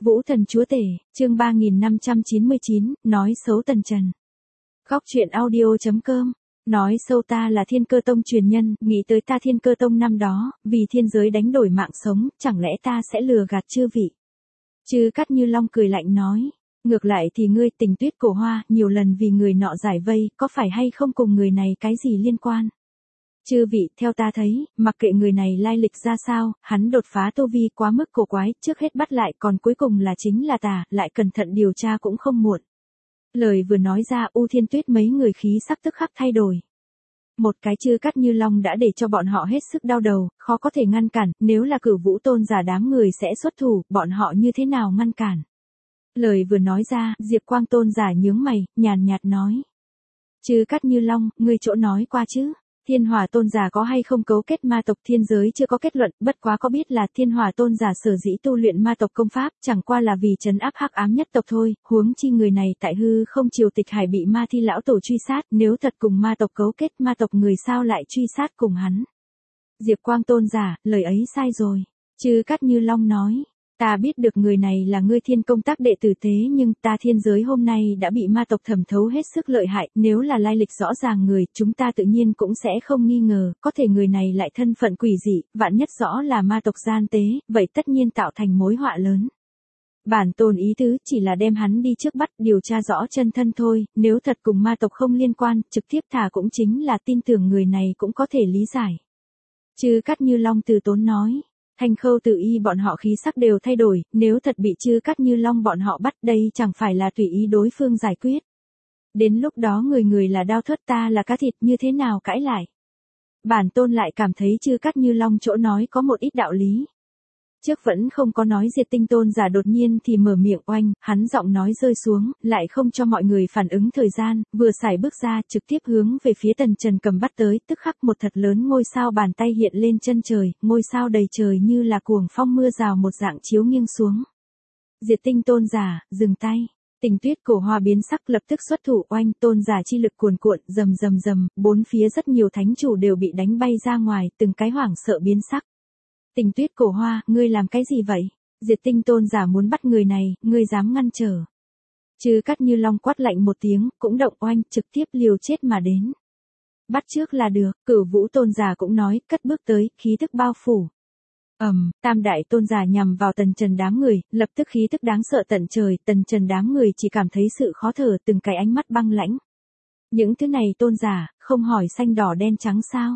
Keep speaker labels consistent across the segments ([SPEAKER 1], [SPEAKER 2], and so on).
[SPEAKER 1] Vũ Thần Chúa Tể, chương 3599, nói xấu Tần Trần. Góc truyện audio.com. Nói xấu ta là Thiên Cơ Tông truyền nhân, nghĩ tới ta Thiên Cơ Tông năm đó, vì thiên giới đánh đổi mạng sống, chẳng lẽ ta sẽ lừa gạt chư vị? Chư Cát Như Long cười lạnh nói, ngược lại thì ngươi Tình Tuyết Cổ Hoa, nhiều lần vì người nọ giải vây, có phải hay không cùng người này cái gì liên quan? Chư vị, theo ta thấy, mặc kệ người này lai lịch ra sao, hắn đột phá tu vi quá mức cổ quái, trước hết bắt lại còn cuối cùng là chính là tà, lại cẩn thận điều tra cũng không muộn. Lời vừa nói ra U Thiên Tuyết mấy người khí sắc tức khắc thay đổi. Một cái Chư Cát Như Long đã để cho bọn họ hết sức đau đầu, khó có thể ngăn cản, nếu là Cửu Vũ Tôn giả đám người sẽ xuất thủ, bọn họ như thế nào ngăn cản. Lời vừa nói ra, Diệp Quang Tôn giả nhướng mày, nhàn nhạt nói. Chư Cát Như Long, ngươi chỗ nói qua chứ? Thiên Hỏa Tôn giả có hay không cấu kết ma tộc thiên giới chưa có kết luận, bất quá có biết là Thiên Hỏa Tôn giả sở dĩ tu luyện ma tộc công pháp, chẳng qua là vì trấn áp hắc ám nhất tộc thôi, huống chi người này tại hư không triều tịch hải bị ma thi lão tổ truy sát, nếu thật cùng ma tộc cấu kết, ma tộc người sao lại truy sát cùng hắn. Diệp Quang Tôn giả, lời ấy sai rồi. Chư Cát Như Long nói. Ta biết được người này là ngươi Thiên Công Tác đệ tử, thế nhưng ta thiên giới hôm nay đã bị ma tộc thẩm thấu hết sức lợi hại, nếu là lai lịch rõ ràng người, chúng ta tự nhiên cũng sẽ không nghi ngờ, có thể người này lại thân phận quỷ dị, vạn nhất rõ là ma tộc gian tế, vậy tất nhiên tạo thành mối họa lớn. Bản tôn ý tứ chỉ là đem hắn đi trước bắt điều tra rõ chân thân thôi, nếu thật cùng ma tộc không liên quan, trực tiếp thả cũng chính là tin tưởng người này cũng có thể lý giải. Chư Cát Như Long từ tốn nói. Thanh Khâu Tự Y bọn họ khí sắc đều thay đổi, nếu thật bị Chư Cát Như Long bọn họ bắt đây chẳng phải là tùy ý đối phương giải quyết. Đến lúc đó người là đao thớt, ta là cá thịt, như thế nào cãi lại. Bản tôn lại cảm thấy Chư Cát Như Long chỗ nói có một ít đạo lý. Trước vẫn không có nói Diệt Tinh Tôn giả đột nhiên thì mở miệng oanh, hắn giọng nói rơi xuống, lại không cho mọi người phản ứng thời gian, vừa sải bước ra trực tiếp hướng về phía Tần Trần cầm bắt tới, tức khắc một thật lớn ngôi sao bàn tay hiện lên chân trời, ngôi sao đầy trời như là cuồng phong mưa rào một dạng chiếu nghiêng xuống. Diệt Tinh Tôn giả, dừng tay. Tình Tuyết Cổ Hoa biến sắc lập tức xuất thủ oanh, tôn giả chi lực cuồn cuộn, rầm rầm rầm, bốn phía rất nhiều thánh chủ đều bị đánh bay ra ngoài, từng cái hoảng sợ biến sắc. Tình Tuyết Cổ Hoa, ngươi làm cái gì vậy? Diệt Tinh Tôn giả muốn bắt người này, ngươi dám ngăn trở. Chư Cát Như Long quát lạnh một tiếng, cũng động oanh, trực tiếp liều chết mà đến. Bắt trước là được, Cửu Vũ Tôn giả cũng nói, cất bước tới, khí tức bao phủ. Tam đại tôn giả nhằm vào Tần Trần đám người, lập tức khí tức đáng sợ tận trời, Tần Trần đám người chỉ cảm thấy sự khó thở, từng cái ánh mắt băng lãnh. Những thứ này tôn giả, không hỏi xanh đỏ đen trắng sao?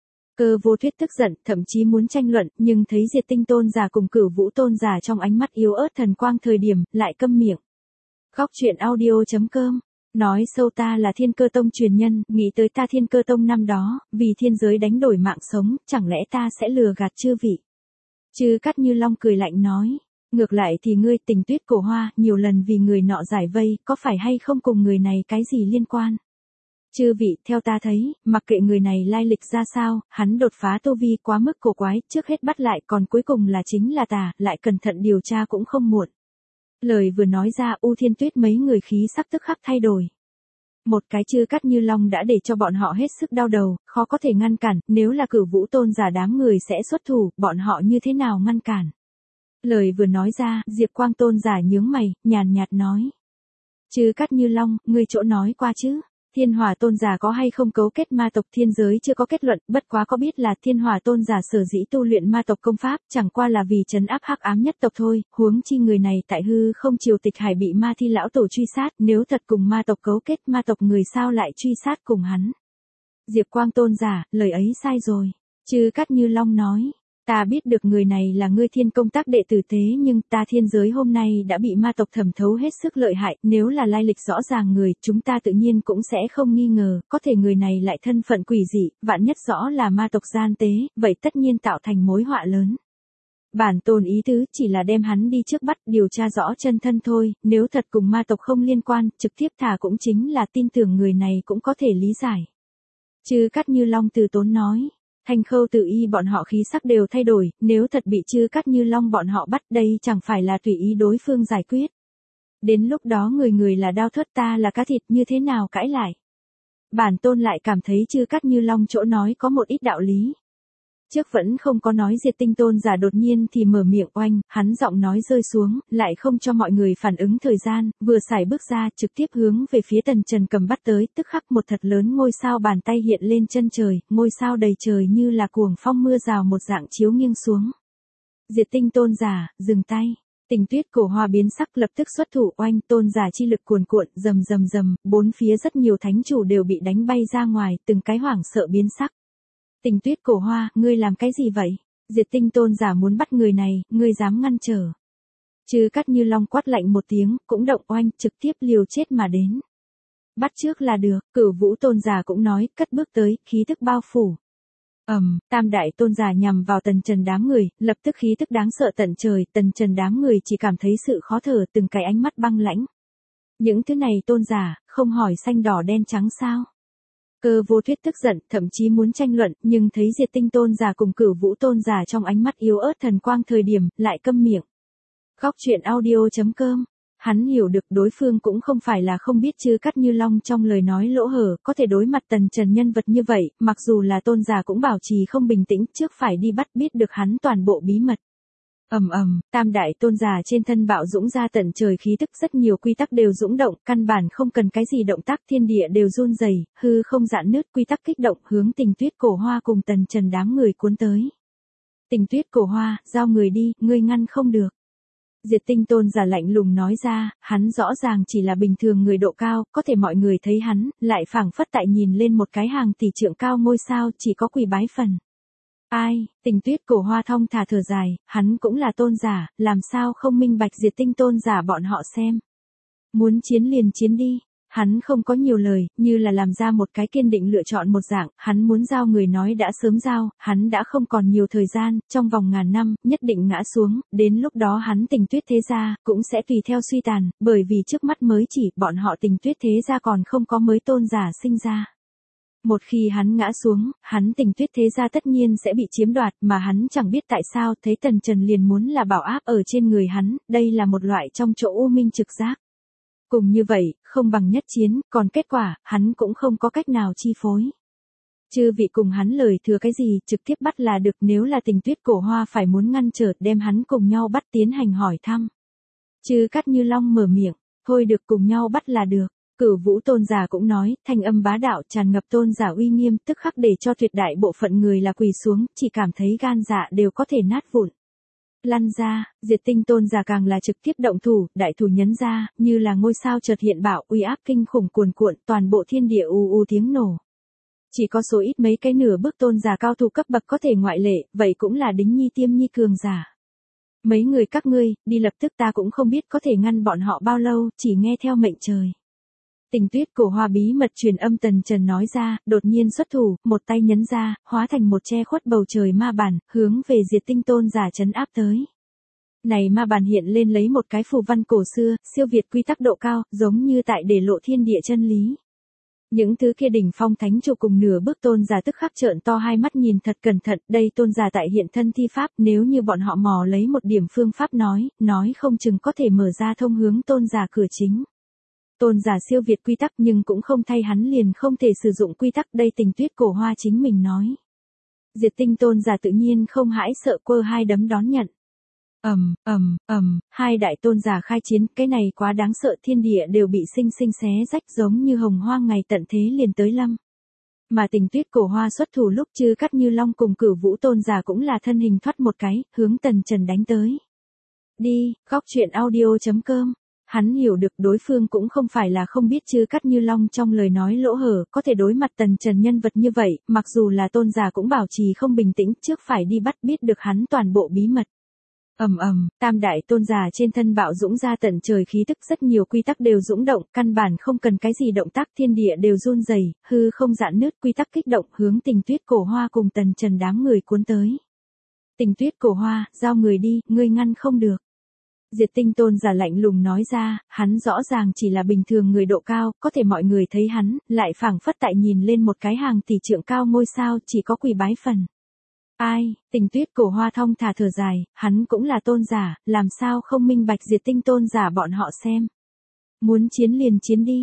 [SPEAKER 1] Cơ Vô Thuyết tức giận, thậm chí muốn tranh luận, nhưng thấy Diệt Tinh Tôn giả cùng Cửu Vũ Tôn giả trong ánh mắt yếu ớt thần quang thời điểm, lại câm miệng. Góc truyện audio.com. Nói xấu ta là Thiên Cơ Tông truyền nhân, nghĩ tới ta Thiên Cơ Tông năm đó, vì thiên giới đánh đổi mạng sống, chẳng lẽ ta sẽ lừa gạt chư vị? Chư Cát Như Long cười lạnh nói, ngược lại thì ngươi Tình Tuyết Cổ Hoa, nhiều lần vì người nọ giải vây, có phải hay không cùng người này cái gì liên quan? Chư vị, theo ta thấy, mặc kệ người này lai lịch ra sao, hắn đột phá tu vi quá mức cổ quái, trước hết bắt lại còn cuối cùng là chính là tà, lại cẩn thận điều tra cũng không muộn. Lời vừa nói ra U Thiên Tuyết mấy người khí sắc tức khắc thay đổi. Một cái Chư Cát Như Long đã để cho bọn họ hết sức đau đầu, khó có thể ngăn cản, nếu là Cửu Vũ Tôn giả đám người sẽ xuất thủ, bọn họ như thế nào ngăn cản. Lời vừa nói ra, Diệp Quang Tôn giả nhướng mày, nhàn nhạt nói. Chư Cát Như Long, ngươi chỗ nói qua chứ? Thiên Hỏa Tôn giả có hay không cấu kết ma tộc thiên giới chưa có kết luận, bất quá có biết là Thiên Hỏa Tôn giả sở dĩ tu luyện ma tộc công pháp, chẳng qua là vì trấn áp hắc ám nhất tộc thôi, huống chi người này tại hư không triều tịch hải bị ma thi lão tổ truy sát, nếu thật cùng ma tộc cấu kết, ma tộc người sao lại truy sát cùng hắn. Diệp Quang Tôn giả, lời ấy sai rồi. Chư Cát Như Long nói. Ta biết được người này là ngươi Thiên Công Tác đệ tử, thế nhưng ta thiên giới hôm nay đã bị ma tộc thẩm thấu hết sức lợi hại, nếu là lai lịch rõ ràng người, chúng ta tự nhiên cũng sẽ không nghi ngờ, có thể người này lại thân phận quỷ dị, vạn nhất rõ là ma tộc gian tế, vậy tất nhiên tạo thành mối họa lớn. Bản tôn ý tứ chỉ là đem hắn đi trước bắt điều tra rõ chân thân thôi, nếu thật cùng ma tộc không liên quan, trực tiếp thả cũng chính là tin tưởng người này cũng có thể lý giải. Chư Cát Như Long từ tốn nói. Thanh Khâu Tự Y bọn họ khí sắc đều thay đổi, nếu thật bị Chư Cát Như Long bọn họ bắt đây chẳng phải là tùy ý đối phương giải quyết. Đến lúc đó người là đao thớt, ta là cá thịt, như thế nào cãi lại. Bản tôn lại cảm thấy Chư Cát Như Long chỗ nói có một ít đạo lý. Trước vẫn không có nói Diệt Tinh tôn giả đột nhiên thì mở miệng oanh, hắn giọng nói rơi xuống, lại không cho mọi người phản ứng thời gian, vừa xài bước ra, trực tiếp hướng về phía Tần Trần cầm bắt tới, tức khắc một thật lớn ngôi sao bàn tay hiện lên chân trời, ngôi sao đầy trời như là cuồng phong mưa rào một dạng chiếu nghiêng xuống. Diệt Tinh tôn giả, dừng tay. Tình Tuyết Cổ Hoa biến sắc lập tức xuất thủ oanh, tôn giả chi lực cuồn cuộn, rầm rầm rầm, bốn phía rất nhiều thánh chủ đều bị đánh bay ra ngoài, từng cái hoảng sợ biến sắc. Tình Tuyết Cổ Hoa, ngươi làm cái gì vậy? Diệt Tinh tôn giả muốn bắt người này, ngươi dám ngăn trở? Chư Cát Như Long quát lạnh một tiếng, cũng động oanh, trực tiếp liều chết mà đến. Bắt trước là được, Cửu Vũ tôn giả cũng nói, cất bước tới, khí thức bao phủ. Tam đại tôn giả nhằm vào Tần Trần đám người, lập tức khí tức đáng sợ tận trời, Tần Trần đám người chỉ cảm thấy sự khó thở, từng cái ánh mắt băng lãnh. Những thứ này tôn giả, không hỏi xanh đỏ đen trắng sao? Cơ Vô Thuyết tức giận, thậm chí muốn tranh luận, nhưng thấy Diệt Tinh tôn giả cùng Cửu Vũ tôn giả trong ánh mắt yếu ớt thần quang thời điểm, lại câm miệng. Góc truyện audio.com. Hắn hiểu được đối phương cũng không phải là không biết Chư Cát Như Long trong lời nói lỗ hở, có thể đối mặt Tần Trần nhân vật như vậy, mặc dù là tôn giả cũng bảo trì không bình tĩnh, trước phải đi bắt biết được hắn toàn bộ bí mật. Tam đại tôn giả trên thân bạo dũng ra tận trời khí tức, rất nhiều quy tắc đều dũng động, căn bản không cần cái gì động tác, thiên địa đều run rẩy, hư không dạn nứt, quy tắc kích động hướng Tình Tuyết Cổ Hoa cùng Tần Trần đám người cuốn tới. Tình Tuyết Cổ Hoa, giao người đi, ngươi ngăn không được. Diệt Tinh tôn giả lạnh lùng nói ra, hắn rõ ràng chỉ là bình thường người độ cao, có thể mọi người thấy hắn, lại phảng phất tại nhìn lên một cái hàng tỷ trượng cao ngôi sao, chỉ có quỳ bái phần. Ai, Tình Tuyết Cổ Hoa thong thả thở dài, hắn cũng là tôn giả, làm sao không minh bạch Diệt Tinh tôn giả bọn họ xem. Muốn chiến liền chiến đi. Hắn không có nhiều lời, như là làm ra một cái kiên định lựa chọn một dạng, hắn muốn giao người nói đã sớm giao, hắn đã không còn nhiều thời gian, trong vòng ngàn năm, nhất định ngã xuống, đến lúc đó hắn Tình Tuyết thế gia, cũng sẽ tùy theo suy tàn, bởi vì trước mắt mới chỉ, bọn họ Tình Tuyết thế gia còn không có mới tôn giả sinh ra. Một khi hắn ngã xuống, hắn Tình Tuyết thế gia tất nhiên sẽ bị chiếm đoạt, mà hắn chẳng biết tại sao, thấy Tần Trần liền muốn là bảo áp ở trên người hắn, đây là một loại trong chỗ u minh trực giác. Cùng như vậy, không bằng nhất chiến, còn kết quả, hắn cũng không có cách nào chi phối. Chư vị cùng hắn lời thừa cái gì, trực tiếp bắt là được, nếu là Tình Tuyết Cổ Hoa phải muốn ngăn trở, đem hắn cùng nhau bắt tiến hành hỏi thăm. Chư Cát Như Long mở miệng, thôi được, cùng nhau bắt là được. Cửu Vũ tôn giả cũng nói, thanh âm bá đạo tràn ngập tôn giả uy nghiêm, tức khắc để cho tuyệt đại bộ phận người là quỳ xuống, chỉ cảm thấy gan dạ đều có thể nát vụn. Lăn ra, Diệt Tinh tôn giả càng là trực tiếp động thủ, đại thủ nhấn ra, như là ngôi sao chợt hiện bạo, uy áp kinh khủng cuồn cuộn, toàn bộ thiên địa u u tiếng nổ. Chỉ có số ít mấy cái nửa bước tôn giả cao thủ cấp bậc có thể ngoại lệ, vậy cũng là Đính Nhi Tiêm Nhi cường giả. Mấy người các ngươi, đi lập tức, ta cũng không biết có thể ngăn bọn họ bao lâu, chỉ nghe theo mệnh trời. Tình Tuyết Cổ Hoa bí mật truyền âm Tần Trần nói ra, đột nhiên xuất thủ, một tay nhấn ra, hóa thành một che khuất bầu trời ma bản, hướng về Diệt Tinh tôn giả trấn áp tới. Này ma bản hiện lên lấy một cái phù văn cổ xưa, siêu việt quy tắc độ cao, giống như tại để lộ thiên địa chân lý. Những thứ kia đỉnh phong thánh chủ cùng nửa bước tôn giả tức khắc trợn to hai mắt nhìn thật cẩn thận, đây tôn giả tại hiện thân thi pháp, nếu như bọn họ mò lấy một điểm phương pháp nói không chừng có thể mở ra thông hướng tôn giả cửa chính. Tôn giả siêu việt quy tắc nhưng cũng không thay hắn liền không thể sử dụng quy tắc, đây Tình Tuyết Cổ Hoa chính mình nói. Diệt Tinh tôn giả tự nhiên không hãi sợ, quơ hai đấm đón nhận. Hai đại tôn giả khai chiến, cái này quá đáng sợ, thiên địa đều bị sinh sinh xé rách giống như hồng hoang ngày tận thế liền tới lâm. Mà Tình Tuyết Cổ Hoa xuất thủ lúc Chư Cát Như Long cùng Cửu Vũ tôn giả cũng là thân hình thoát một cái, hướng Tần Trần đánh tới. Đi, góc truyện audio.com. Hắn hiểu được đối phương cũng không phải là không biết Chư Cát Như Long trong lời nói lỗ hở, có thể đối mặt Tần Trần nhân vật như vậy, mặc dù là tôn giả cũng bảo trì không bình tĩnh, trước phải đi bắt biết được hắn toàn bộ bí mật. Tam đại tôn giả trên thân bạo dũng ra tận trời khí tức, rất nhiều quy tắc đều dũng động, căn bản không cần cái gì động tác, thiên địa đều run rẩy, hư không dạn nứt, quy tắc kích động hướng Tình Tuyết Cổ Hoa cùng Tần Trần đám người cuốn tới. Tình Tuyết Cổ Hoa, giao người đi, ngươi ngăn không được. Diệt Tinh tôn giả lạnh lùng nói ra, hắn rõ ràng chỉ là bình thường người độ cao, có thể mọi người thấy hắn, lại phảng phất tại nhìn lên một cái hàng tỷ trượng cao ngôi sao, chỉ có quỳ bái phần. Ai, Tình Tuyết Cổ Hoa thong thả thở dài, hắn cũng là tôn giả, làm sao không minh bạch Diệt Tinh tôn giả bọn họ xem. Muốn chiến liền chiến đi.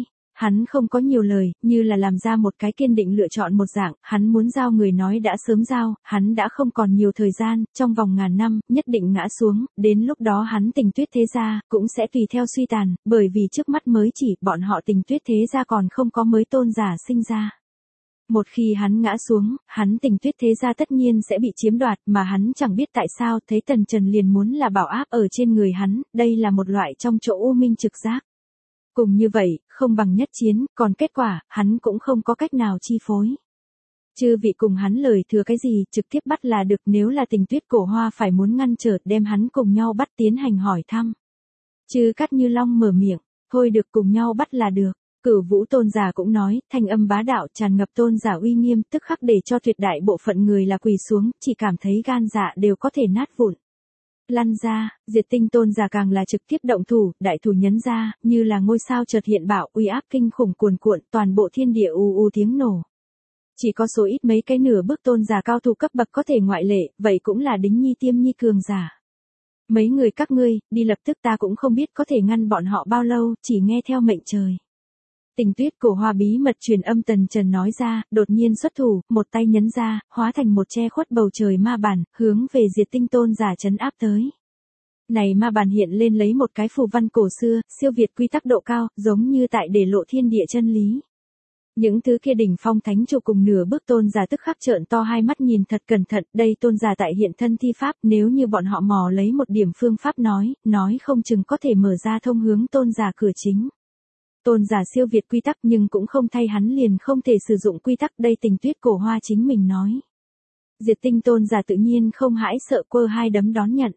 [SPEAKER 1] hắn không có nhiều lời, như là làm ra một cái kiên định lựa chọn một dạng, hắn muốn giao người nói đã sớm giao, hắn đã không còn nhiều thời gian, trong vòng ngàn năm, nhất định ngã xuống, đến lúc đó hắn Tình Tuyết thế gia, cũng sẽ tùy theo suy tàn, bởi vì trước mắt mới chỉ, bọn họ Tình Tuyết thế gia còn không có mới tôn giả sinh ra. Một khi hắn ngã xuống, hắn Tình Tuyết thế gia tất nhiên sẽ bị chiếm đoạt, mà hắn chẳng biết tại sao, thấy Tần Trần liền muốn là bảo áp ở trên người hắn, đây là một loại trong chỗ u minh trực giác. Cùng như vậy, không bằng nhất chiến, còn kết quả, hắn cũng không có cách nào chi phối. Chư vị cùng hắn lời thừa cái gì, trực tiếp bắt là được, nếu là Tình Tuyết Cổ Hoa phải muốn ngăn trở, đem hắn cùng nhau bắt tiến hành hỏi thăm. Chư Cát Như Long mở miệng, thôi được, cùng nhau bắt là được. Cửu Vũ tôn giả cũng nói, thanh âm bá đạo tràn ngập tôn giả uy nghiêm, tức khắc để cho tuyệt đại bộ phận người là quỳ xuống, chỉ cảm thấy gan dạ đều có thể nát vụn. Lăn ra, Diệt Tinh tôn giả càng là trực tiếp động thủ, đại thủ nhấn ra, như là ngôi sao chợt hiện bạo, uy áp kinh khủng cuồn cuộn, toàn bộ thiên địa u u tiếng nổ. Chỉ có số ít mấy cái nửa bước tôn giả cao thủ cấp bậc có thể ngoại lệ, vậy cũng là Đính Nhi Tiêm Nhi cường giả. Mấy người các ngươi, đi lập tức, ta cũng không biết có thể ngăn bọn họ bao lâu, chỉ nghe theo mệnh trời. Tình Tuyết Cổ Hoa bí mật truyền âm Tần Trần nói ra, đột nhiên xuất thủ, một tay nhấn ra, hóa thành một che khuất bầu trời ma bản, hướng về Diệt Tinh tôn giả trấn áp tới. Này ma bản hiện lên lấy một cái phù văn cổ xưa, siêu việt quy tắc độ cao, giống như tại để lộ thiên địa chân lý. Những thứ kia đỉnh phong thánh chủ cùng nửa bước tôn giả tức khắc trợn to hai mắt nhìn thật cẩn thận, đây tôn giả tại hiện thân thi pháp, nếu như bọn họ mò lấy một điểm phương pháp nói không chừng có thể mở ra thông hướng tôn giả cửa chính. Tôn giả siêu việt quy tắc nhưng cũng không thay hắn liền không thể sử dụng quy tắc, đây Tình Tuyết Cổ Hoa chính mình nói. Diệt Tinh tôn giả tự nhiên không hãi sợ, quơ hai đấm đón nhận.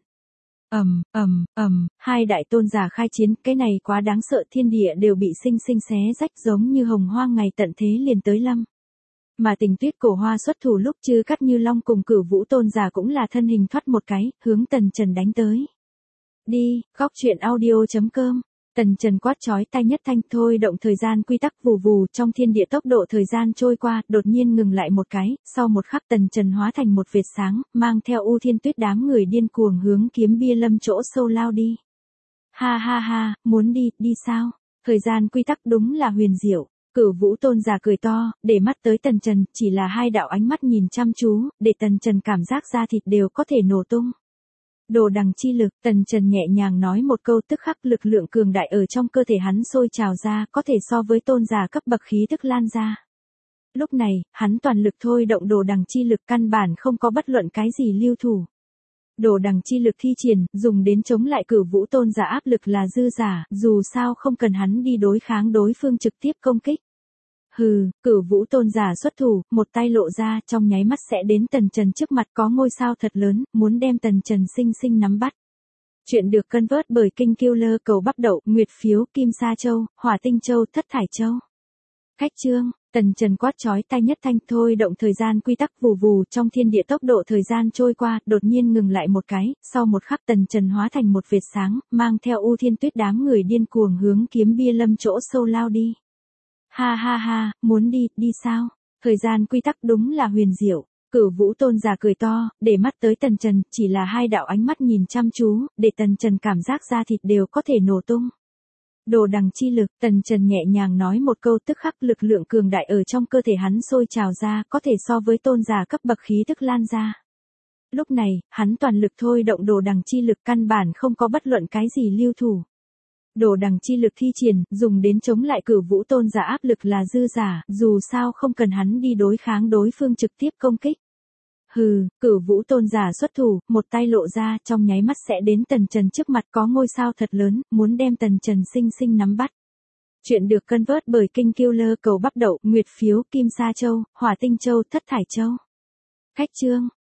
[SPEAKER 1] Hai đại tôn giả khai chiến, cái này quá đáng sợ, thiên địa đều bị sinh sinh xé rách giống như hồng hoang ngày tận thế liền tới lâm. Mà Tình Tuyết Cổ Hoa xuất thủ lúc Chư Cát Như Long cùng Cửu Vũ tôn giả cũng là thân hình thoát một cái, hướng Tần Trần đánh tới. Đi, góc truyện audio.com. Tần Trần quát chói tai nhất thanh, thôi động thời gian quy tắc, vù vù, trong thiên địa tốc độ thời gian trôi qua, đột nhiên ngừng lại một cái, sau một khắc Tần Trần hóa thành một vệt sáng, mang theo U Thiên Tuyết đám người điên cuồng hướng Kiếm Bia Lâm chỗ sâu lao đi. Ha ha ha, muốn đi sao? Thời gian quy tắc đúng là huyền diệu. Cửu Vũ tôn giả cười to, để mắt tới Tần Trần, chỉ là hai đạo ánh mắt nhìn chăm chú, để Tần Trần cảm giác da thịt đều có thể nổ tung. Đồ đằng chi lực, Tần Trần nhẹ nhàng nói một câu, tức khắc lực lượng cường đại ở trong cơ thể hắn sôi trào ra, có thể so với tôn giả cấp bậc khí tức lan ra. Lúc này, hắn toàn lực thôi động đồ đằng chi lực, căn bản không có bất luận cái gì lưu thủ. Đồ đằng chi lực thi triển, dùng đến chống lại Cửu Vũ tôn giả áp lực là dư giả, dù sao không cần hắn đi đối kháng đối phương trực tiếp công kích. Hừ, Cửu Vũ tôn giả xuất thủ, một tay lộ ra, trong nháy mắt sẽ đến Tần Trần trước mặt, có ngôi sao thật lớn, muốn đem Tần Trần sinh sinh nắm bắt. Chuyện được cân vớt bởi Kinh Killer, cầu bắp đậu, nguyệt phiếu, Kim Sa Châu, Hỏa Tinh Châu, Thất Thải Châu. Khách chương, Tần Trần quát chói tai nhất thanh, thôi động thời gian quy tắc, vù vù, trong thiên địa tốc độ thời gian trôi qua, đột nhiên ngừng lại một cái, sau một khắc Tần Trần hóa thành một vệt sáng, mang theo U Thiên Tuyết đám người điên cuồng hướng Kiếm Bia Lâm chỗ sâu lao đi. Ha ha ha, muốn đi sao? Thời gian quy tắc đúng là huyền diệu. Cửu Vũ tôn giả cười to, để mắt tới Tần Trần, chỉ là hai đạo ánh mắt nhìn chăm chú, để Tần Trần cảm giác da thịt đều có thể nổ tung. Đồ đằng chi lực, Tần Trần nhẹ nhàng nói một câu, tức khắc lực lượng cường đại ở trong cơ thể hắn sôi trào ra, có thể so với tôn giả cấp bậc khí tức lan ra. Lúc này, hắn toàn lực thôi động đồ đằng chi lực, căn bản không có bất luận cái gì lưu thủ. Đồ đằng chi lực thi triển, dùng đến chống lại Cửu Vũ tôn giả áp lực là dư giả, dù sao không cần hắn đi đối kháng đối phương trực tiếp công kích. Hừ, Cửu Vũ tôn giả xuất thủ, một tay lộ ra, trong nháy mắt sẽ đến Tần Trần trước mặt, có ngôi sao thật lớn, muốn đem Tần Trần sinh sinh nắm bắt. Chuyện được cân vớt bởi Kinh Killer, cầu bắp đậu, nguyệt phiếu, Kim Sa Châu, Hỏa Tinh Châu, Thất Thải Châu. Khách chương,